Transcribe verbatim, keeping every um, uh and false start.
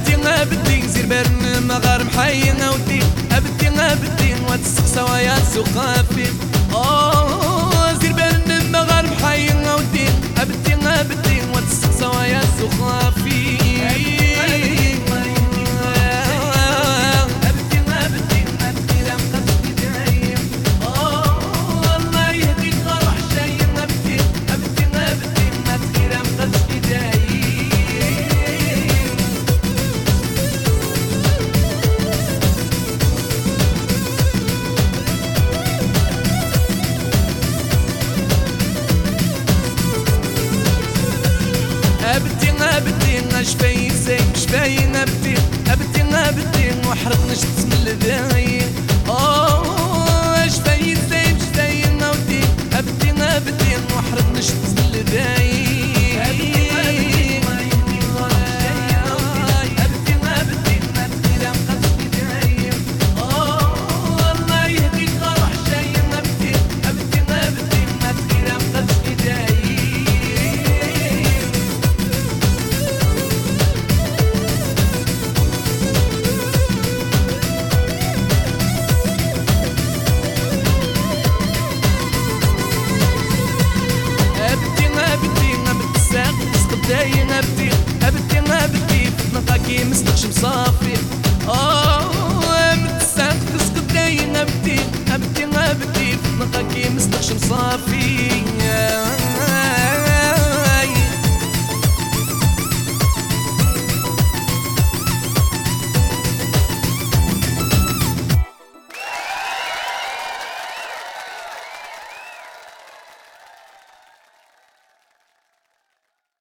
ابدي ابدي زير برن مغار محين ودي ابدي ابدي وتسقسا ويا سقافي اه زير برن مغار محين ودي ابدي ابدي وتسقسا ويا سقافي ابدي ابدي شفاي زين شفاي ابدي ابدي ابدي وحرق نشت من الذاي اه شفاي زين شفاي ودي ابدي ابدي وحرق نشت من الذاي ابدي ابدي ابدي نلقاكي مستخشم صافي اه